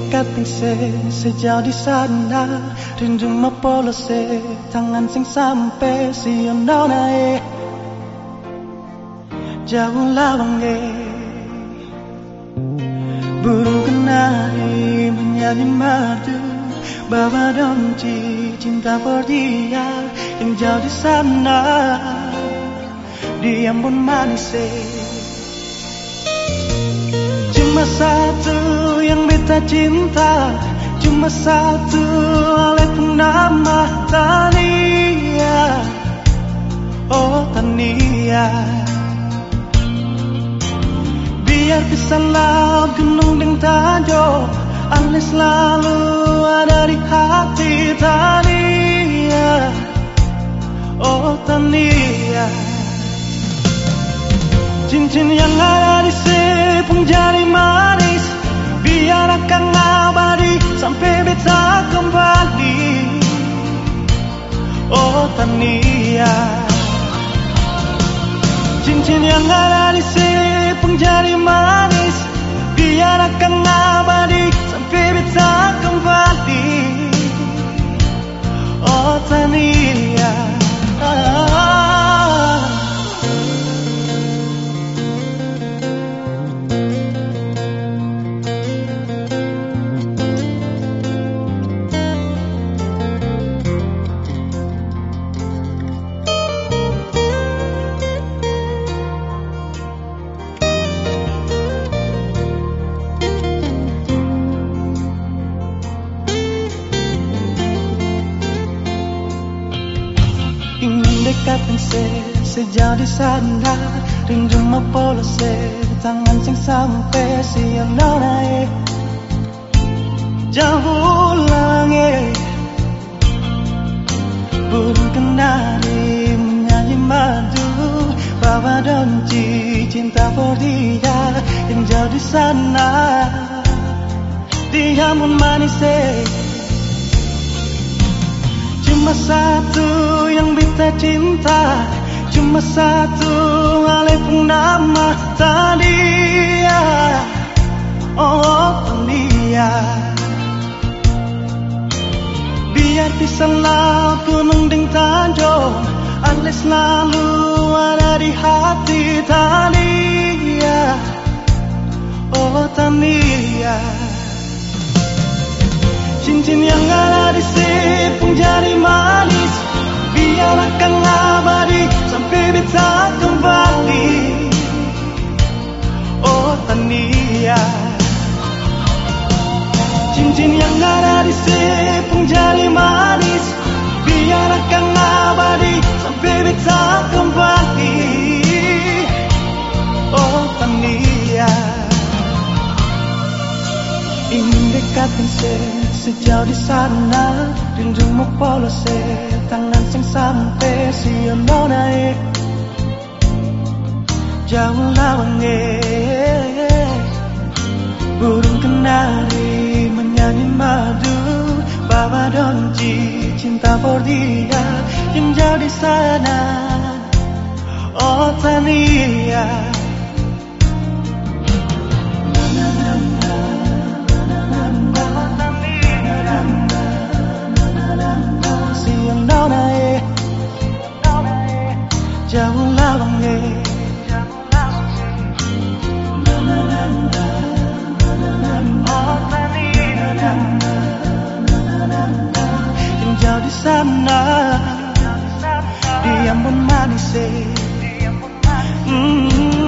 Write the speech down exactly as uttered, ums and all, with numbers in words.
dekat se sejauh di sana, rindu mapolose tangan sing sampai si ono nae jauh lawange. Burung kenari menyanyi madu, bawa donci cinta for dia yang jauh di sana, dia pun manis. Cuma satu yang beta cinta, cuma satu oleh nama Tania. Oh Tania, biar pisah laut gunung dan tanjung, Ale selalu ada di hati Tania. Oh Tania, cincin yang ada di sepung jari manis, biar akan abadi sampai beta kembali. Oh Tania, cincin yang ada di sepung jari manis, biar akan abadi sampai beta kembali. Oh Tania, ah. Ingin dekatkan se sejauh di sana, rindu mapolose tangan sing sampai si ono nae jauh langit. Burung kenari menyanyi madu, bawa donci cinta for dia yang jauh di sana, dia pun manis. Cuma satu yang beta cinta, cuma satu oleh nama Tania. Oh Tania, biar pisah laut gunung dan tanjung, Ale selalu ada di hati Tania. Oh Tania, cincin yang ada di sepung jari manis, biar akan abadi sampai beta kembali. Oh Tania, cincin yang ada di sepung jari manis, biar akan abadi sampai beta kembali. Oh Tania, ingin dekatkan se sejauh di sana, rindu mapolose tangan sing sampai si ono nae jauh lawange. Burung kenari menyanyi madu, bawa donci cinta for dia yang jauh di sana. Oh Tania, jauh lawange, yang jauh di sana, dia pun manis. Mm-hmm.